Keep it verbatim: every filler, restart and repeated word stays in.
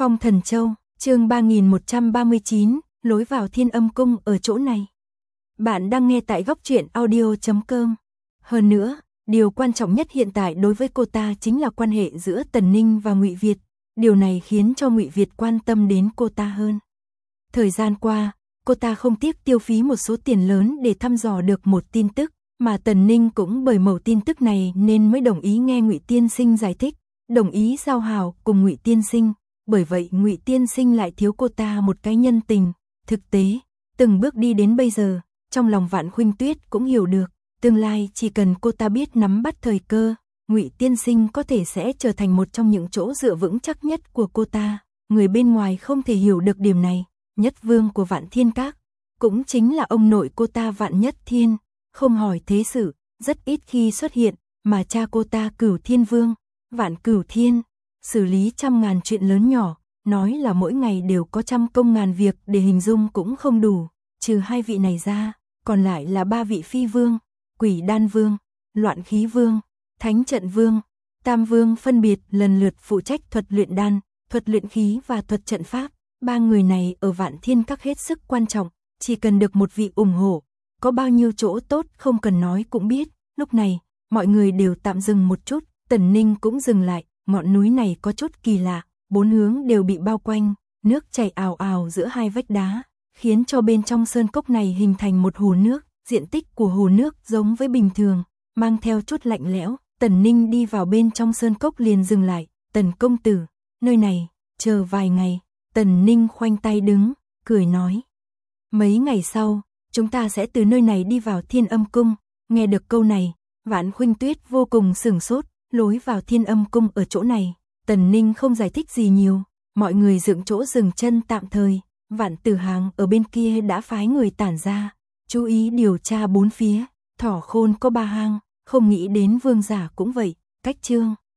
Phong Thần Châu, chương ba nghìn một trăm ba mươi chín, lối vào Thiên Âm Cung ở chỗ này. Bạn đang nghe tại góc truyện audio chấm com. Hơn nữa, điều quan trọng nhất hiện tại đối với cô ta chính là quan hệ giữa Tần Ninh và Ngụy Việt. Điều này khiến cho Ngụy Việt quan tâm đến cô ta hơn. Thời gian qua, cô ta không tiếc tiêu phí một số tiền lớn để thăm dò được một tin tức, mà Tần Ninh cũng bởi mẩu tin tức này nên mới đồng ý nghe Ngụy Tiên Sinh giải thích, đồng ý giao hảo cùng Ngụy Tiên Sinh. Bởi vậy Ngụy Tiên Sinh lại thiếu cô ta một cái nhân tình. Thực tế, từng bước đi đến bây giờ, trong lòng Vạn Khuynh Tuyết cũng hiểu được, tương lai chỉ cần cô ta biết nắm bắt thời cơ, Ngụy Tiên Sinh có thể sẽ trở thành một trong những chỗ dựa vững chắc nhất của cô ta. Người bên ngoài không thể hiểu được điểm này. Nhất vương của Vạn Thiên Các, cũng chính là ông nội cô ta Vạn Nhất Thiên, không hỏi thế sự, rất ít khi xuất hiện, mà cha cô ta Cửu Thiên Vương, Vạn Cửu Thiên, xử lý trăm ngàn chuyện lớn nhỏ, nói là mỗi ngày đều có trăm công ngàn việc để hình dung cũng không đủ, trừ hai vị này ra, còn lại là ba vị Phi Vương, Quỷ Đan Vương, Loạn Khí Vương, Thánh Trận Vương, Tam Vương phân biệt lần lượt phụ trách thuật luyện đan, thuật luyện khí và thuật trận pháp. Ba người này ở Vạn Thiên Các hết sức quan trọng, chỉ cần được một vị ủng hộ, có bao nhiêu chỗ tốt không cần nói cũng biết. Lúc này, mọi người đều tạm dừng một chút, Tần Ninh cũng dừng lại, ngọn núi này có chút kỳ lạ, bốn hướng đều bị bao quanh, nước chảy ào ào giữa hai vách đá, khiến cho bên trong sơn cốc này hình thành một hồ nước, diện tích của hồ nước giống với bình thường, mang theo chút lạnh lẽo. Tần Ninh đi vào bên trong sơn cốc liền dừng lại, Tần công tử, nơi này, chờ vài ngày. Tần Ninh khoanh tay đứng, cười nói. Mấy ngày sau, chúng ta sẽ từ nơi này đi vào Thiên Âm Cung. Nghe được câu này, Vạn Khuynh Tuyết vô cùng sửng sốt, lối vào Thiên Âm Cung ở chỗ này. Tần Ninh không giải thích gì nhiều, mọi người dựng chỗ dừng chân tạm thời. Vạn Tử Hàng ở bên kia đã phái người tản ra, chú ý điều tra bốn phía. Thỏ Khôn có ba hang, không nghĩ đến vương giả cũng vậy. Cách chương